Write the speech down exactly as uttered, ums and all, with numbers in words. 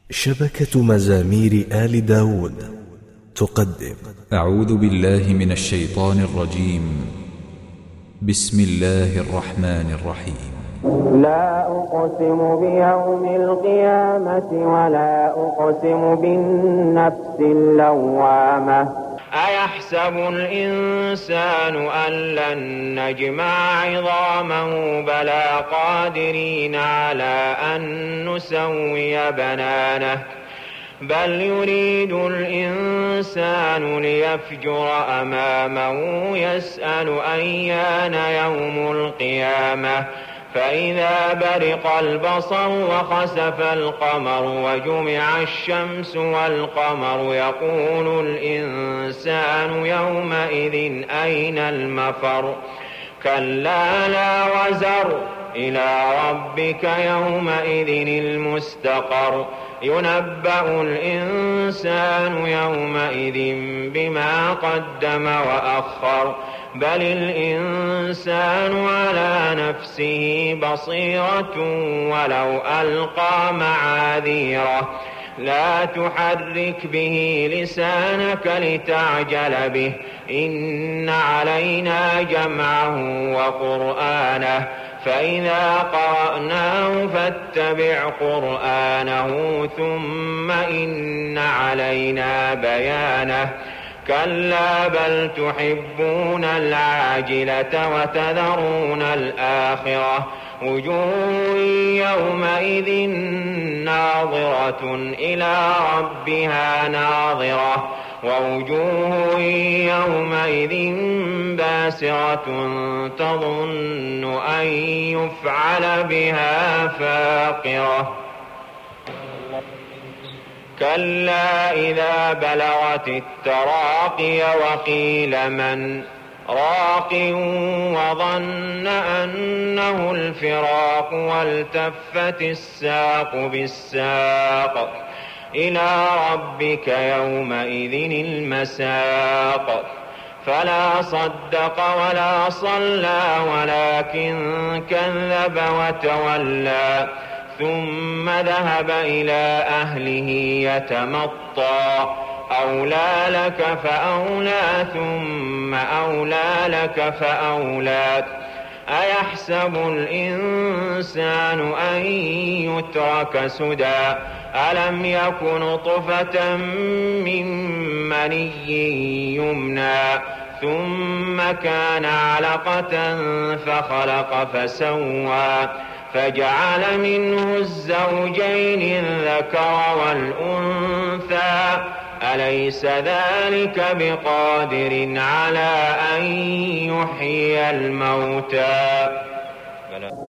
شبكة مزامير آل داود تقدم. أعوذ بالله من الشيطان الرجيم. بسم الله الرحمن الرحيم. لا أقسم بيوم القيامة ولا أقسم بالنفس اللوامة. أيحسب الإنسان أن لن نجمع عظامه بلى قادرين على أن نسوي بنانه بل يريد الإنسان ليفجر أمامه يسأل أيان يوم القيامة فإذا برق البصر وخسف القمر وجمع الشمس والقمر يقول الإنسان يومئذ أين المفر كلا لا وزر إلى ربك يومئذ المستقر ينبأ الإنسان يومئذ بما قدم وأخر بل الإنسان على نفسه بصيرة ولو ألقى معاذيره لا تحرك به لسانك لتعجل به إن علينا جمعه وقرآنه فإذا قرأناه فاتبع قرآنه ثم إن علينا بيانه كلا بل تحبون العاجلة وتذرون الآخرة وجوه يومئذ ناظرة إلى ربها ناظرة ووجوه يومئذ باسرة تظن أن يفعل بها فاقرة كلا إذا بلغت التراقي وقيل من راق وظن أنه الفراق والتفت الساق بالساق إلى ربك يومئذ المساق فلا صدق ولا صلى ولكن كذب وتولى ثم ذهب إلى أهله يتمطى أولى لك فأولى ثم أولى لك فأولى أيحسب الإنسان أن يترك سدى ألم يكن نطفة من مني يمنى ثم كان علقة فخلق فسوى فجعل منه الزوجين الذكر والأنثى أليس ذلك بقادر على أن يحيي الموتى